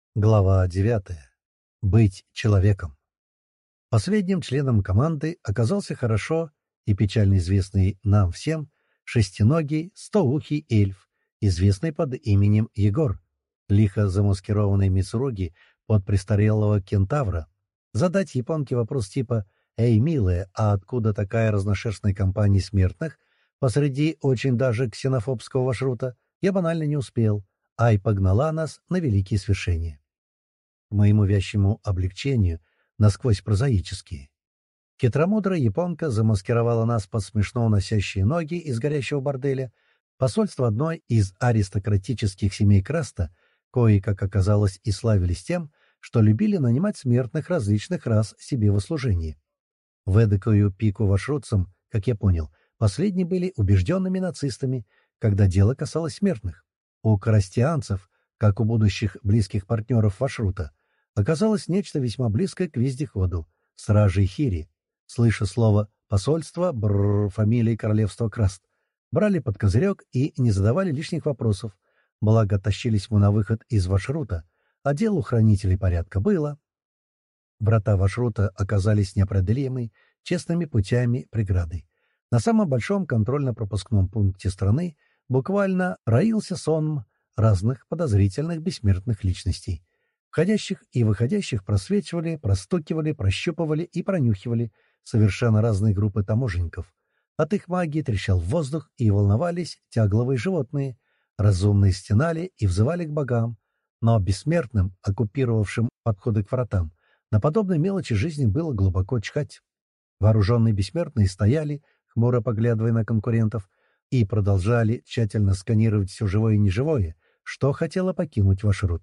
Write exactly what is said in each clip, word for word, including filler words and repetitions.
Глава девятая. Быть человеком. Последним членом команды оказался хорошо и печально известный нам всем шестиногий, стоухий эльф, известный под именем Егор, лихо замаскированный Мицуруги под престарелого кентавра. Задать японке вопрос типа «Эй, милая, а откуда такая разношерстная компания смертных посреди очень даже ксенофобского маршрута?» я банально не успел, а и погнала нас на великие свершения. К моему вящему облегчению, насквозь прозаические. Хитромудрая японка замаскировала нас под смешно носящие ноги из горящего борделя, посольство одной из аристократических семей Краста, кои, как оказалось, и славились тем, что любили нанимать смертных различных рас себе во служение. В эдакую пику вашрутцам, как я понял, последние были убежденными нацистами, когда дело касалось смертных. У крастианцев, как у будущих близких партнеров Вашрута, оказалось нечто весьма близкое к вездеходу — стражей Хири. Слыша слово «посольство», бррр, фамилии королевства Краст, брали под козырек и не задавали лишних вопросов, благо тащились мы на выход из Вашрута, а дело у хранителей порядка было. Врата Вашрута оказались непреодолимой, честными путями преградой. На самом большом контрольно-пропускном пункте страны буквально роился сонм разных подозрительных бессмертных личностей. Входящих и выходящих просвечивали, простукивали, прощупывали и пронюхивали совершенно разные группы таможенников. От их магии трещал воздух, и волновались тягловые животные. Разумные стенали и взывали к богам. Но бессмертным, оккупировавшим подходы к вратам, на подобной мелочи жизни было глубоко чхать. Вооруженные бессмертные стояли, хмуро поглядывая на конкурентов, и продолжали тщательно сканировать все живое и неживое, что хотело покинуть Вашрут.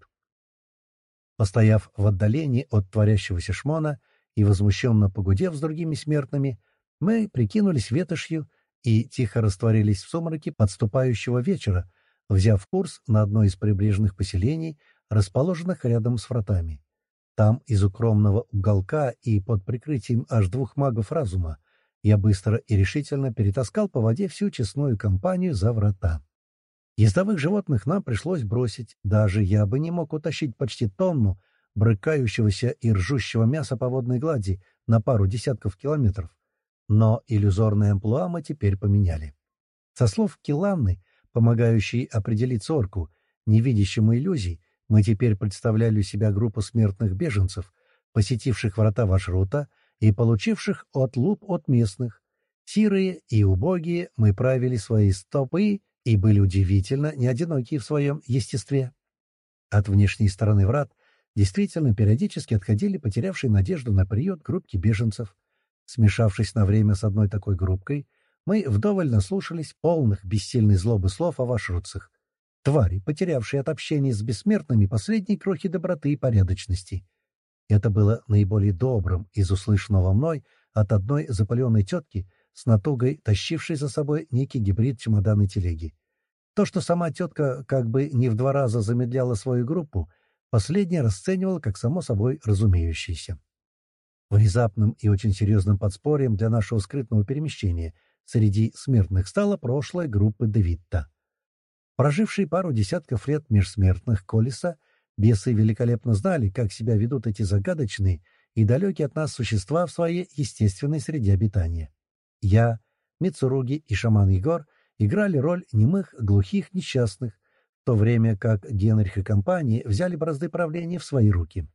Постояв в отдалении от творящегося шмона и возмущенно погудев с другими смертными, мы прикинулись ветошью и тихо растворились в сумраке подступающего вечера, взяв курс на одно из прибрежных поселений, расположенных рядом с вратами. Там, из укромного уголка и под прикрытием аж двух магов разума, я быстро и решительно перетаскал по воде всю честную компанию за врата. Ездовых животных нам пришлось бросить, даже я бы не мог утащить почти тонну брыкающегося и ржущего мяса по водной глади на пару десятков километров. Но иллюзорное амплуа мы теперь поменяли. Со слов Киланны, помогающей определить орку, невидящему иллюзий, мы теперь представляли у себя группу смертных беженцев, посетивших врата Вашрута и получивших отлуп от местных. Сирые и убогие мы правили свои стопы и были удивительно неодинокие в своем естестве. От внешней стороны врат действительно периодически отходили потерявшие надежду на приют группки беженцев. Смешавшись на время с одной такой группкой, мы вдоволь наслушались полных бессильной злобы слов о вашрутцах. Твари, потерявшие от общения с бессмертными последние крохи доброты и порядочности. Это было наиболее добрым из услышанного мной от одной запаленной тетки, с натугой тащившей за собой некий гибрид чемоданной телеги. То, что сама тетка как бы не в два раза замедляла свою группу, последняя расценивала как само собой разумеющееся. Внезапным и очень серьезным подспорьем для нашего скрытного перемещения среди смертных стала прошлая группа Девитта. Прожившие пару десятков лет межсмертных Колеса, бесы великолепно знали, как себя ведут эти загадочные и далекие от нас существа в своей естественной среде обитания. Я, Мицуруги и шаман Егор играли роль немых, глухих, несчастных, в то время как Генрих и компания взяли бразды правления в свои руки.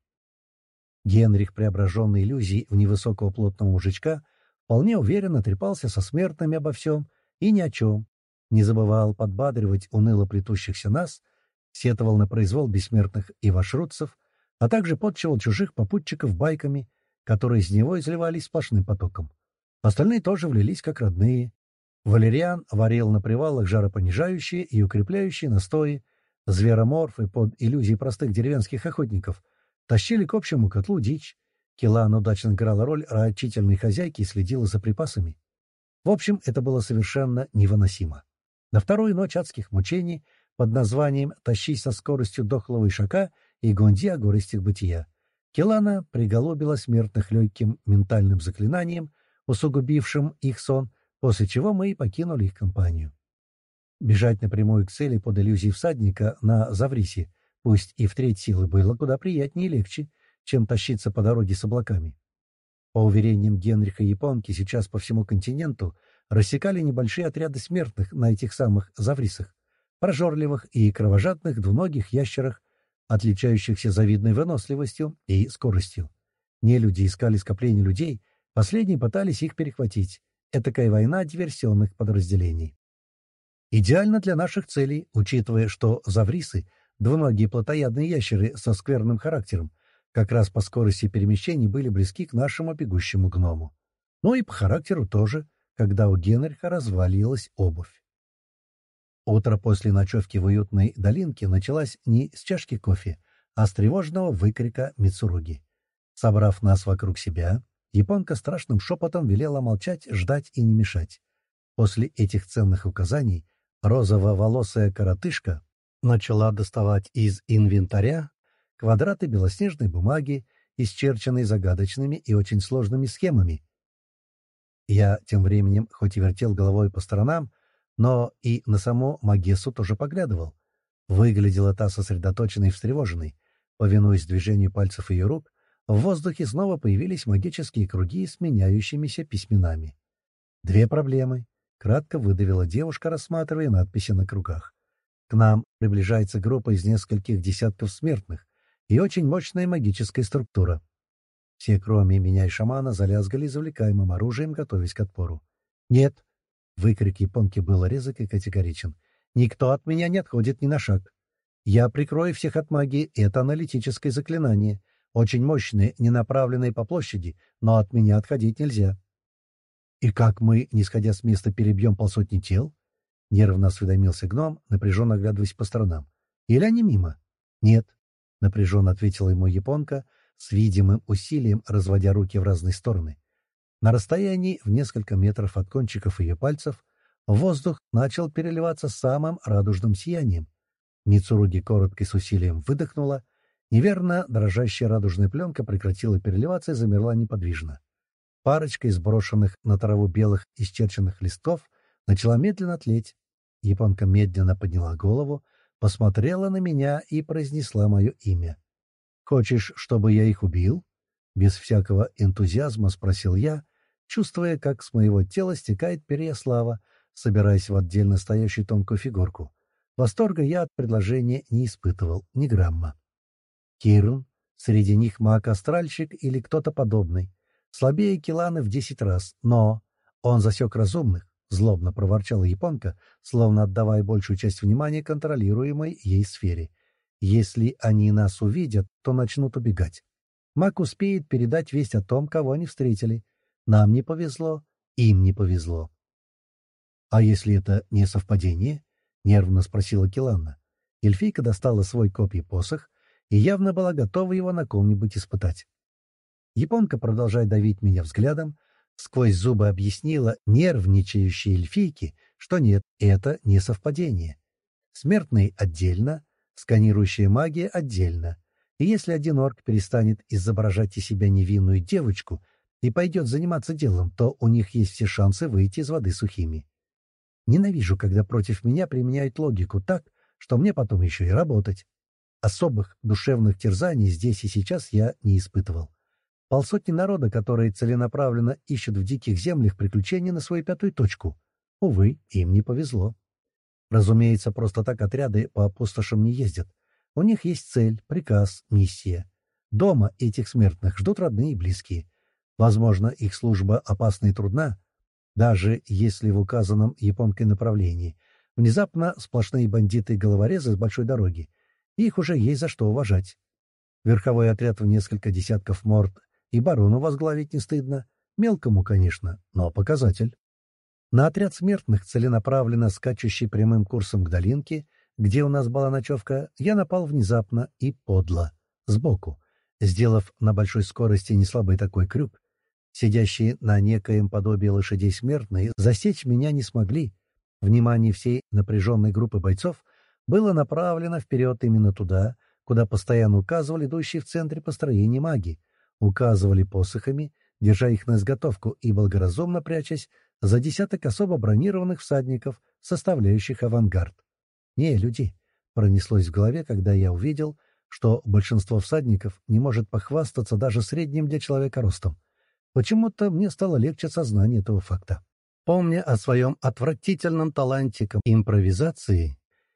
Генрих, преображенный иллюзией в невысокого плотного мужичка, вполне уверенно трепался со смертными обо всем и ни о чем, не забывал подбадривать уныло плетущихся нас, сетовал на произвол бессмертных и вашрутцев, а также подчивал чужих попутчиков байками, которые из него изливались сплошным потоком. Остальные тоже влились как родные. Валериан варил на привалах жаропонижающие и укрепляющие настои, звероморфы под иллюзией простых деревенских охотников тащили к общему котлу дичь, Килан удачно играла роль рачительной хозяйки и следила за припасами. В общем, это было совершенно невыносимо. На вторую ночь адских мучений под названием «Тащись со скоростью дохлого ишака» и «Гонди о горестях бытия» Килана приголубила смертных легким ментальным заклинанием, усугубившим их сон, после чего мы и покинули их компанию. Бежать напрямую к цели под иллюзией всадника на Заврисе Пусть и в треть силы было куда приятнее и легче, чем тащиться по дороге с облаками. По уверениям Генриха Японки, сейчас по всему континенту рассекали небольшие отряды смертных на этих самых заврисах, прожорливых и кровожадных двуногих ящерах, отличающихся завидной выносливостью и скоростью. Нелюди искали скопление людей, последние пытались их перехватить. Этакая война диверсионных подразделений. Идеально для наших целей, учитывая, что заврисы — двуногие плотоядные ящеры со скверным характером, как раз по скорости перемещений были близки к нашему бегущему гному. Ну и по характеру тоже, когда у Генриха развалилась обувь. Утро после ночевки в уютной долинке началось не с чашки кофе, а с тревожного выкрика Мицуруги. Собрав нас вокруг себя, японка страшным шепотом велела молчать, ждать и не мешать. После этих ценных указаний розово-волосая коротышка начала доставать из инвентаря квадраты белоснежной бумаги, исчерченные загадочными и очень сложными схемами. Я тем временем хоть и вертел головой по сторонам, но и на саму Магессу тоже поглядывал. Выглядела та сосредоточенной и встревоженной. Повинуясь движению пальцев ее рук, в воздухе снова появились магические круги с меняющимися письменами. «Две проблемы», — кратко выдавила девушка, рассматривая надписи на кругах. «К нам приближается группа из нескольких десятков смертных и очень мощная магическая структура». Все, кроме меня и шамана, залязгали извлекаемым оружием, готовясь к отпору. «Нет!» — выкрик японки был резок и категоричен. «Никто от меня не отходит ни на шаг. Я прикрою всех от магии, это аналитическое заклинание. Очень мощное, не направленное по площади, но от меня отходить нельзя». «И как мы, не сходя с места, перебьем полсотни тел?» — нервно осведомился гном, напряженно оглядываясь по сторонам. «Или они мимо?» «Нет», — напряженно ответила ему японка, с видимым усилием разводя руки в разные стороны. На расстоянии в несколько метров от кончиков ее пальцев воздух начал переливаться самым радужным сиянием. Мицуруги коротко и с усилием выдохнула. Неверно дрожащая радужная пленка прекратила переливаться и замерла неподвижно. Парочка из брошенных на траву белых исчерченных листков начала медленно тлеть. Японка медленно подняла голову, посмотрела на меня и произнесла мое имя. «Хочешь, чтобы я их убил?» Без всякого энтузиазма спросил я, чувствуя, как с моего тела стекает перья слава, собираясь в отдельно стоящую тонкую фигурку. Восторга я от предложения не испытывал ни грамма. Кирн, среди них маг-астральщик или кто-то подобный. Слабее Киланы в десять раз, но он засек разумных, — злобно проворчала японка, словно отдавая большую часть внимания контролируемой ей сфере. Если они нас увидят, то начнут убегать. Маг успеет передать весть о том, кого они встретили. Нам не повезло, им не повезло. — А если это не совпадение? — нервно спросила Киланна. Эльфийка достала свой копий-посох и явно была готова его на ком-нибудь испытать. Японка, продолжая давить меня взглядом, сквозь зубы объяснила нервничающей эльфийке, что нет, это не совпадение. Смертные отдельно, сканирующая магия отдельно. И если один орк перестанет изображать из себя невинную девочку и пойдет заниматься делом, то у них есть все шансы выйти из воды сухими. Ненавижу, когда против меня применяют логику так, что мне потом еще и работать. Особых душевных терзаний здесь и сейчас я не испытывал. Полсотни народа, которые целенаправленно ищут в диких землях приключения на свою пятую точку. Увы, им не повезло. Разумеется, просто так отряды по пустошам не ездят. У них есть цель, приказ, миссия. Дома этих смертных ждут родные и близкие. Возможно, их служба опасна и трудна, даже если в указанном японкой направлении. Внезапно сплошные бандиты и головорезы с большой дороги. Их уже есть за что уважать. Верховой отряд в несколько десятков морд и барону возглавить не стыдно. Мелкому, конечно, но показатель. На отряд смертных, целенаправленно скачущий прямым курсом к долинке, где у нас была ночевка, я напал внезапно и подло, сбоку, сделав на большой скорости неслабый такой крюк. Сидящие на некоем подобии лошадей смертные засечь меня не смогли. Внимание всей напряженной группы бойцов было направлено вперед именно туда, куда постоянно указывали идущие в центре построения маги, указывали посохами, держа их на изготовку и благоразумно прячась за десяток особо бронированных всадников, составляющих авангард. Не, люди, пронеслось в голове, когда я увидел, что большинство всадников не может похвастаться даже средним для человека ростом. Почему-то мне стало легче сознание этого факта. Помня о своем отвратительном таланте к импровизации,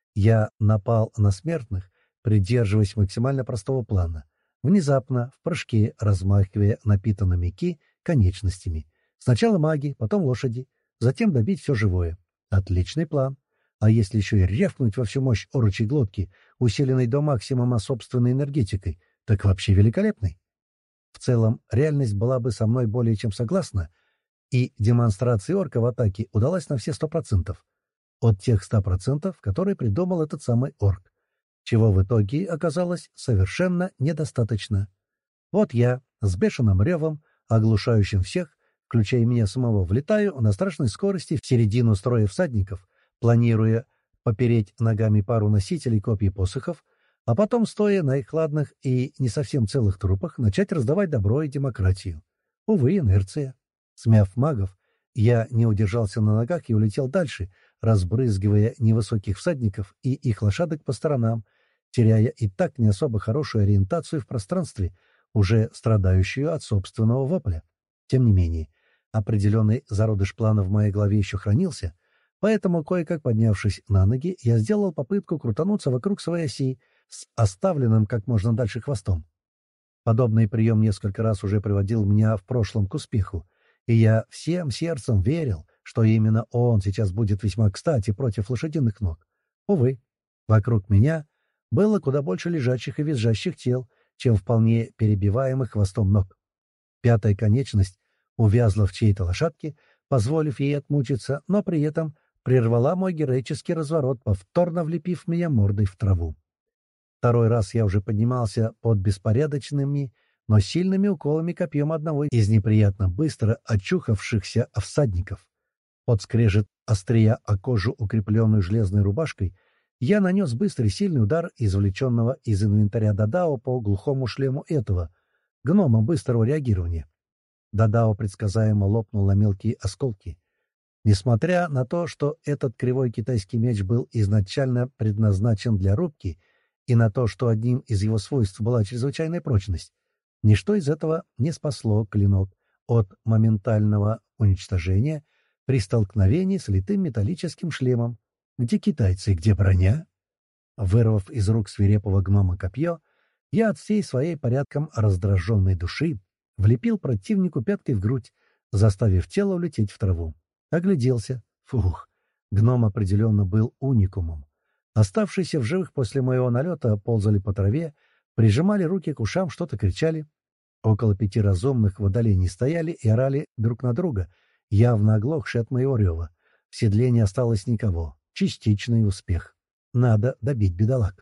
я напал на смертных, придерживаясь максимально простого плана. Внезапно, в прыжке, размахивая напитанными ки конечностями. Сначала маги, потом лошади, затем добить все живое. Отличный план. А если еще и рявкнуть во всю мощь орочей глотки, усиленной до максимума собственной энергетикой, так вообще великолепный. В целом, реальность была бы со мной более чем согласна, и демонстрация орка в атаке удалась на все сто процентов. От тех ста процентов, которые придумал этот самый орк. Чего в итоге оказалось совершенно недостаточно. Вот я, с бешеным ревом, оглушающим всех, включая меня самого, влетаю на страшной скорости в середину строя всадников, планируя попереть ногами пару носителей копий посохов, а потом, стоя на их ладных и не совсем целых трупах, начать раздавать добро и демократию. Увы, инерция. Смяв магов, я не удержался на ногах и улетел дальше, разбрызгивая невысоких всадников и их лошадок по сторонам, теряя и так не особо хорошую ориентацию в пространстве, уже страдающую от собственного вопля. Тем не менее, определенный зародыш плана в моей голове еще хранился, поэтому, кое-как поднявшись на ноги, я сделал попытку крутануться вокруг своей оси с оставленным как можно дальше хвостом. Подобный прием несколько раз уже приводил меня в прошлом к успеху, и я всем сердцем верил, что именно он сейчас будет весьма кстати против лошадиных ног. Увы, вокруг меня было куда больше лежачих и визжащих тел, чем вполне перебиваемых хвостом ног. Пятая конечность увязла в чьей-то лошадке, позволив ей отмучиться, но при этом прервала мой героический разворот, повторно влепив меня мордой в траву. Второй раз я уже поднимался под беспорядочными, но сильными уколами копьем одного из неприятно быстро очухавшихся всадников. Под скрежет острия о кожу, укрепленную железной рубашкой, я нанес быстрый сильный удар, извлеченного из инвентаря Дадао по глухому шлему этого, гнома быстрого реагирования. Дадао предсказуемо лопнул на мелкие осколки. Несмотря на то, что этот кривой китайский меч был изначально предназначен для рубки, и на то, что одним из его свойств была чрезвычайная прочность, ничто из этого не спасло клинок от моментального уничтожения при столкновении с литым металлическим шлемом. Где китайцы, где броня? Вырвав из рук свирепого гнома копье, я от всей своей порядком раздраженной души влепил противнику пяткой в грудь, заставив тело улететь в траву. Огляделся. Фух, гном определенно был уникумом. Оставшиеся в живых после моего налета ползали по траве, прижимали руки к ушам, что-то кричали. Около пяти разумных в отдалении стояли и орали друг на друга, явно оглохшие от моего рева. В седле не осталось никого. Частичный успех. Надо добить бедолаг.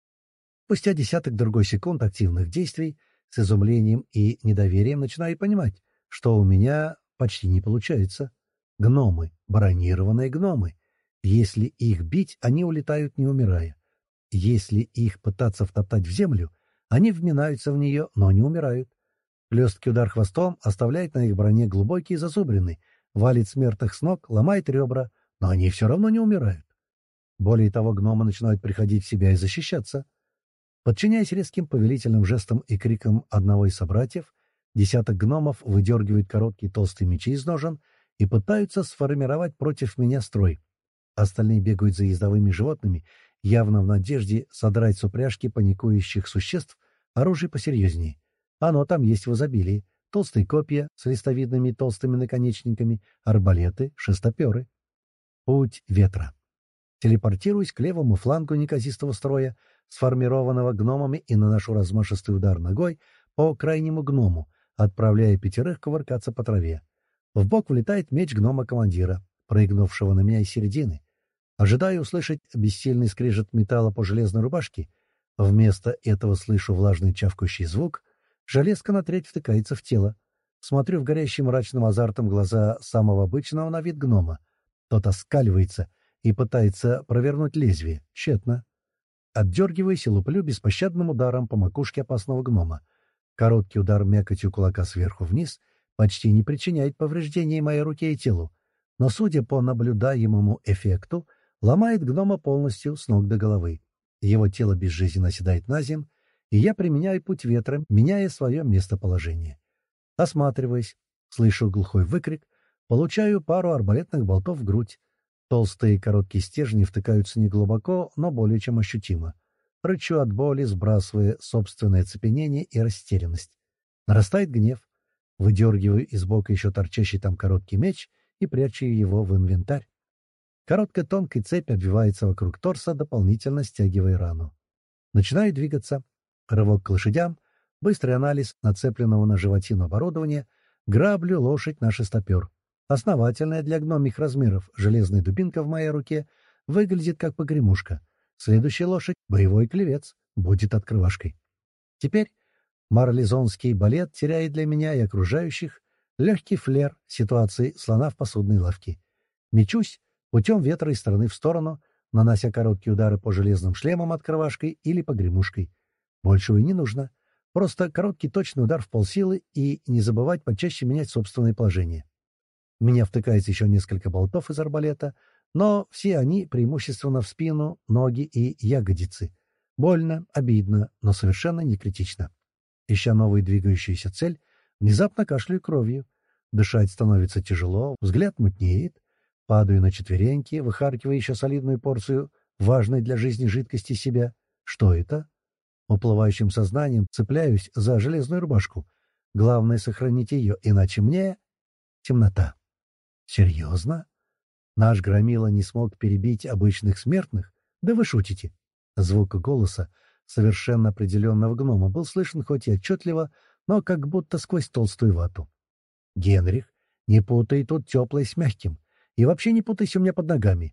Спустя десяток-другой секунд активных действий с изумлением и недоверием начинаю понимать, что у меня почти не получается. Гномы, бронированные гномы. Если их бить, они улетают, не умирая. Если их пытаться втоптать в землю, они вминаются в нее, но не умирают. Хлесткий удар хвостом оставляет на их броне глубокие зазубрины, валит смертных с ног, ломает ребра, но они все равно не умирают. Более того, гномы начинают приходить в себя и защищаться. Подчиняясь резким повелительным жестам и крикам одного из собратьев, десяток гномов выдергивают короткие толстые мечи из ножен и пытаются сформировать против меня строй. Остальные бегают за ездовыми животными, явно в надежде содрать с упряжки паникующих существ оружие посерьезнее. Оно там есть в изобилии. Толстые копья с листовидными толстыми наконечниками, арбалеты, шестоперы. Путь ветра. Телепортируюсь к левому флангу неказистого строя, сформированного гномами, и наношу размашистый удар ногой по крайнему гному, отправляя пятерых кувыркаться по траве. В бок влетает меч гнома-командира, прыгнувшего на меня из середины. Ожидаю услышать бессильный скрежет металла по железной рубашке. Вместо этого слышу влажный чавкающий звук. Железка на треть втыкается в тело. Смотрю в горящие мрачным азартом глаза самого обычного на вид гнома. Тот оскаливается и пытается провернуть лезвие. Тщетно. Отдергиваясь и луплю беспощадным ударом по макушке опасного гнома. Короткий удар мякотью кулака сверху вниз почти не причиняет повреждений моей руке и телу, но, судя по наблюдаемому эффекту, ломает гнома полностью с ног до головы. Его тело безжизненно оседает на земь, и я применяю путь ветра, меняя свое местоположение. Осматриваясь, слышу глухой выкрик, получаю пару арбалетных болтов в грудь. Толстые короткие стержни втыкаются неглубоко, но более чем ощутимо. Рычу от боли, сбрасывая собственное оцепенение и растерянность. Нарастает гнев. Выдергиваю из бока еще торчащий там короткий меч и прячу его в инвентарь. Короткая тонкая цепь обвивается вокруг торса, дополнительно стягивая рану. Начинаю двигаться. Рывок к лошадям, быстрый анализ нацепленного на животину оборудования, граблю лошадь на шестопер. Основательная для гномих размеров железная дубинка в моей руке выглядит как погремушка. Следующая лошадь — боевой клевец, будет открывашкой. Теперь марлезонский балет теряет для меня и окружающих легкий флер ситуации слона в посудной лавке. Мечусь путем ветра из стороны в сторону, нанося короткие удары по железным шлемам открывашкой или погремушкой. Большего и не нужно. Просто короткий точный удар в полсилы и не забывать почаще менять собственное положение. В меня втыкается еще несколько болтов из арбалета, но все они преимущественно в спину, ноги и ягодицы. Больно, обидно, но совершенно не критично. Ища новую двигающуюся цель, внезапно кашляю кровью. Дышать становится тяжело, взгляд мутнеет. Падаю на четвереньки, выхаркивая еще солидную порцию важной для жизни жидкости себя. Что это? Уплывающим сознанием цепляюсь за железную рубашку. Главное — сохранить ее, иначе мне... Темнота. Серьезно? Наш громила не смог перебить обычных смертных? Да вы шутите. Звук голоса совершенно определенного гнома был слышен хоть и отчетливо, но как будто сквозь толстую вату. «Генрих, не путай тут теплое с мягким. И вообще не путайся у меня под ногами».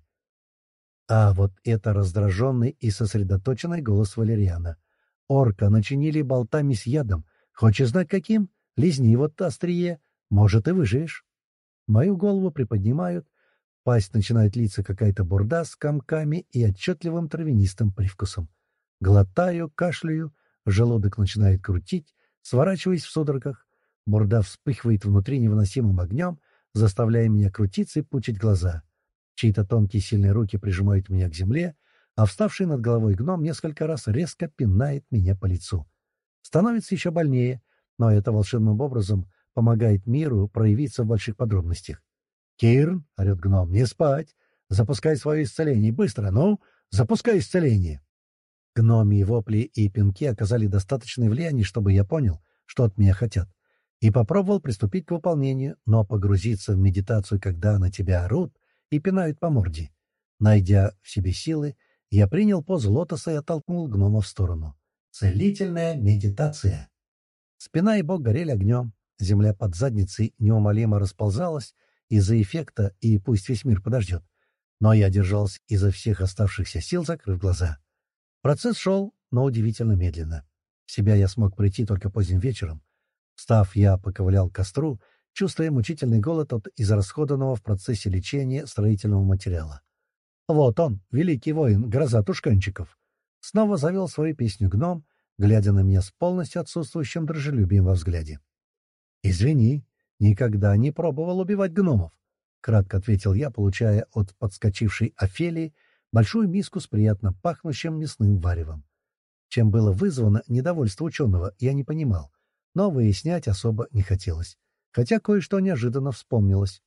А вот это раздраженный и сосредоточенный голос Валериана. «Орка начинили болтами с ядом. Хочешь знать, каким? Лизни вот острие. Может, и выживешь». Мою голову приподнимают. Пасть начинает литься какая-то бурда с комками и отчетливым травянистым привкусом. Глотаю, кашляю, желудок начинает крутить, сворачиваясь в судорогах. Бурда вспыхивает внутри невыносимым огнем, заставляя меня крутиться и пучить глаза. Чьи-то тонкие сильные руки прижимают меня к земле, а вставший над головой гном несколько раз резко пинает меня по лицу. Становится еще больнее, но это волшебным образом помогает миру проявиться в больших подробностях. «Кирн!» — орет гном. «Не спать! Запускай свое исцеление! Быстро! Ну, запускай исцеление!» Гномьи вопли и пинки оказали достаточное влияние, чтобы я понял, что от меня хотят, и попробовал приступить к выполнению, но погрузиться в медитацию, когда на тебя орут и пинают по морде. Найдя в себе силы, я принял позу лотоса и оттолкнул гнома в сторону. Целительная медитация. Спина и бок горели огнем, земля под задницей неумолимо расползалась из-за эффекта, и пусть весь мир подождет. Но я держался изо всех оставшихся сил, закрыв глаза. Процесс шел, но удивительно медленно. В себя я смог прийти только поздним вечером. Встав, я поковылял к костру, чувствуя мучительный голод от израсходованного в процессе лечения строительного материала. Вот он, великий воин, гроза тушканчиков. Снова завел свою песню гном, глядя на меня с полностью отсутствующим дружелюбием во взгляде. «Извини, никогда не пробовал убивать гномов», — кратко ответил я, получая от подскочившей Офелии большую миску с приятно пахнущим мясным варевом. Чем было вызвано недовольство ученого, я не понимал, но выяснять особо не хотелось, хотя кое-что неожиданно вспомнилось.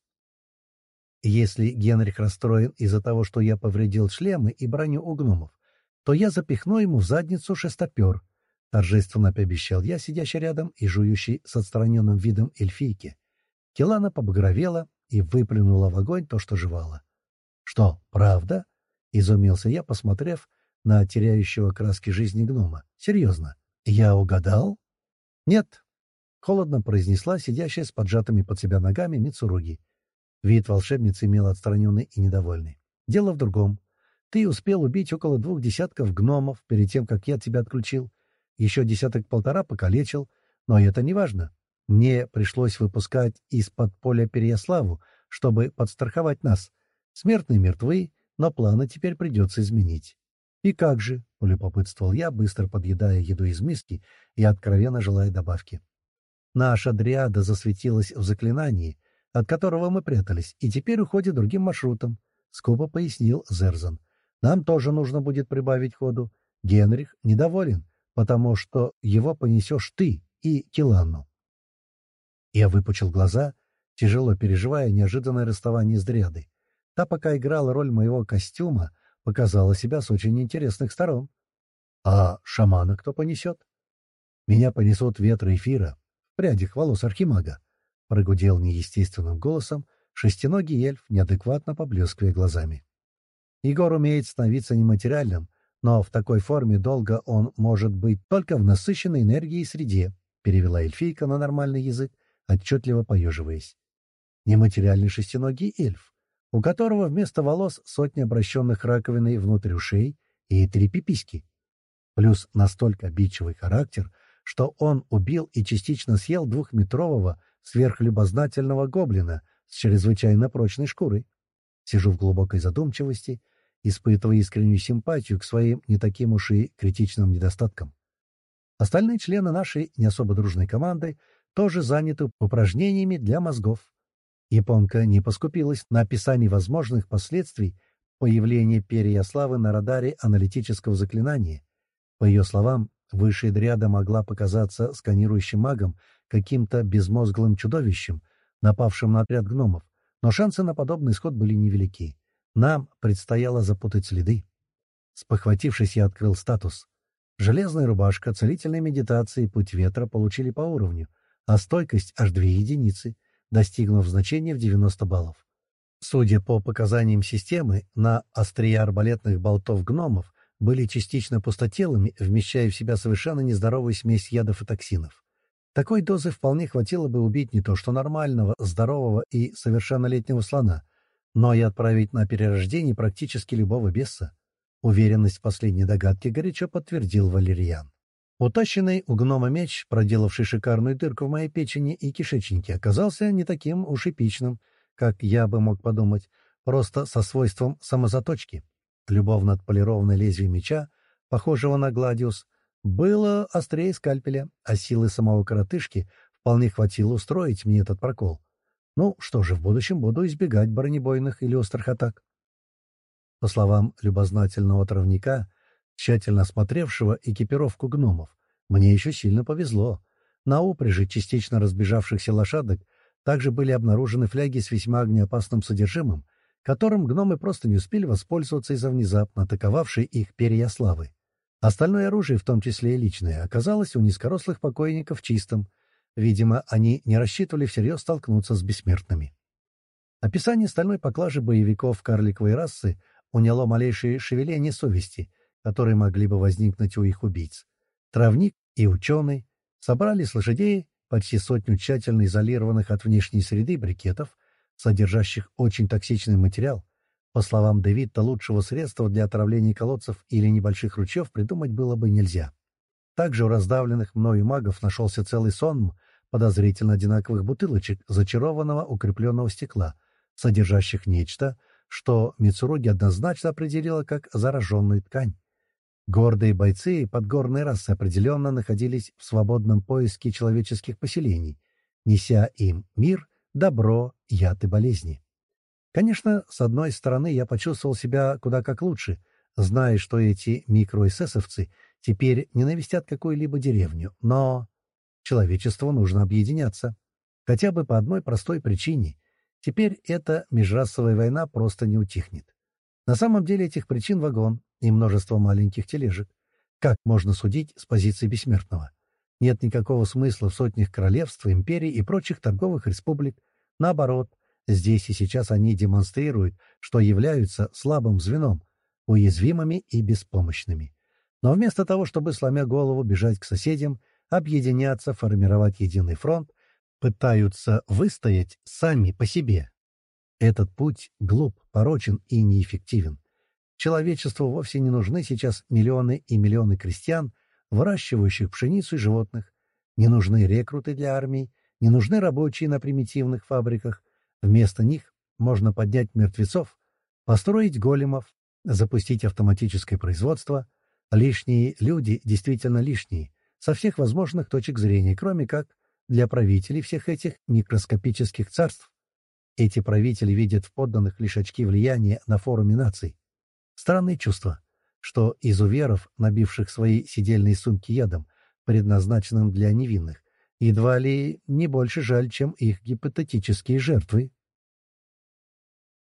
Если Генрих расстроен из-за того, что я повредил шлемы и броню у гномов, то я запихну ему в задницу шестопер, — торжественно пообещал я, сидящий рядом и жующий с отстраненным видом эльфийки. Келана побагровела и выплюнула в огонь то, что жевала. — Что, правда? — изумился я, посмотрев на теряющего краски жизни гнома. — Серьезно? Я угадал? — Нет, — холодно произнесла сидящая с поджатыми под себя ногами Мицуруги. Вид волшебницы имел отстраненный и недовольный. — Дело в другом. Ты успел убить около двух десятков гномов перед тем, как я тебя отключил. Еще десяток-полтора покалечил, но это не важно. Мне пришлось выпускать из-под поля Переяславу, чтобы подстраховать нас. Смертные мертвы, но планы теперь придется изменить. — И как же? — полюбопытствовал я, быстро подъедая еду из миски и откровенно желая добавки. Наша дриада засветилась в заклинании, от которого мы прятались, и теперь уходит другим маршрутом, — скупо пояснил Зерзан. Нам тоже нужно будет прибавить ходу. Генрих недоволен, потому что его понесешь ты и Киланну. Я выпучил глаза, тяжело переживая неожиданное расставание с Дриадой. Та, пока играла роль моего костюма, показала себя с очень интересных сторон. А шамана кто понесет? Меня понесут ветры эфира, в прядях волос архимага, — прогудел неестественным голосом шестиногий эльф, неадекватно поблескивая глазами. Егор умеет становиться нематериальным, но в такой форме долго он может быть только в насыщенной энергией среде, — перевела эльфийка на нормальный язык, отчетливо поеживаясь. Нематериальный шестиногий эльф, у которого вместо волос сотни обращенных раковиной внутрь ушей и три пиписьки. Плюс настолько обидчивый характер, что он убил и частично съел двухметрового сверхлюбознательного гоблина с чрезвычайно прочной шкурой. Сижу в глубокой задумчивости, испытывая искреннюю симпатию к своим не таким уж и критичным недостаткам. Остальные члены нашей не особо дружной команды тоже заняты упражнениями для мозгов. Японка не поскупилась на описании возможных последствий появления Переяславы на радаре аналитического заклинания. По ее словам, высшая дриада могла показаться сканирующим магом каким-то безмозглым чудовищем, напавшим на отряд гномов, но шансы на подобный исход были невелики. Нам предстояло запутать следы. Спохватившись, я открыл статус. Железная рубашка, целительная медитация и путь ветра получили по уровню, а стойкость аж две единицы, достигнув значения в девяносто баллов. Судя по показаниям системы, на острия арбалетных болтов гномов были частично пустотелыми, вмещая в себя совершенно нездоровую смесь ядов и токсинов. Такой дозы вполне хватило бы убить не то что нормального, здорового и совершеннолетнего слона, но и отправить на перерождение практически любого беса. Уверенность в последней догадке горячо подтвердил Валерьян. Утащенный у гнома меч, проделавший шикарную дырку в моей печени и кишечнике, оказался не таким уж эпичным, как я бы мог подумать, просто со свойством самозаточки. Любовно отполированное лезвие меча, похожего на гладиус, было острее скальпеля, а силы самого коротышки вполне хватило устроить мне этот прокол. Ну что же, в будущем буду избегать бронебойных или острых атак. По словам любознательного травника, тщательно осмотревшего экипировку гномов, мне еще сильно повезло. На упряжи частично разбежавшихся лошадок также были обнаружены фляги с весьма огнеопасным содержимым, которым гномы просто не успели воспользоваться из-за внезапно атаковавшей их Переяславы. Остальное оружие, в том числе и личное, оказалось у низкорослых покойников чистым. Видимо, они не рассчитывали всерьез столкнуться с бессмертными. Описание стальной поклажи боевиков карликовой расы уняло малейшие шевеления совести, которые могли бы возникнуть у их убийц. Травник и ученый собрали с лошадей почти сотню тщательно изолированных от внешней среды брикетов, содержащих очень токсичный материал. По словам Дэвидта, лучшего средства для отравления колодцев или небольших ручьев придумать было бы нельзя. Также у раздавленных мною магов нашелся целый сонм подозрительно одинаковых бутылочек зачарованного укрепленного стекла, содержащих нечто, что Мицуруги однозначно определила как зараженную ткань. Гордые бойцы подгорной расы определенно находились в свободном поиске человеческих поселений, неся им мир, добро, яд и болезни. Конечно, с одной стороны, я почувствовал себя куда как лучше, зная, что эти микроэсэсовцы теперь не навестят какую-либо деревню, но человечеству нужно объединяться. Хотя бы по одной простой причине. Теперь эта межрасовая война просто не утихнет. На самом деле этих причин вагон и множество маленьких тележек. Как можно судить с позиции бессмертного? Нет никакого смысла в сотнях королевств, империй и прочих торговых республик. Наоборот, здесь и сейчас они демонстрируют, что являются слабым звеном, уязвимыми и беспомощными. Но вместо того, чтобы, сломя голову, бежать к соседям, объединяться, формировать единый фронт, пытаются выстоять сами по себе. Этот путь глуп, порочен и неэффективен. Человечеству вовсе не нужны сейчас миллионы и миллионы крестьян, выращивающих пшеницу и животных. Не нужны рекруты для армий, не нужны рабочие на примитивных фабриках. Вместо них можно поднять мертвецов, построить големов, запустить автоматическое производство. Лишние люди действительно лишние, со всех возможных точек зрения, кроме как для правителей всех этих микроскопических царств. Эти правители видят в подданных лишь очки влияния на форуме наций. Странные чувства. что изуверов, набивших свои сидельные сумки ядом, предназначенным для невинных, едва ли не больше жаль, чем их гипотетические жертвы.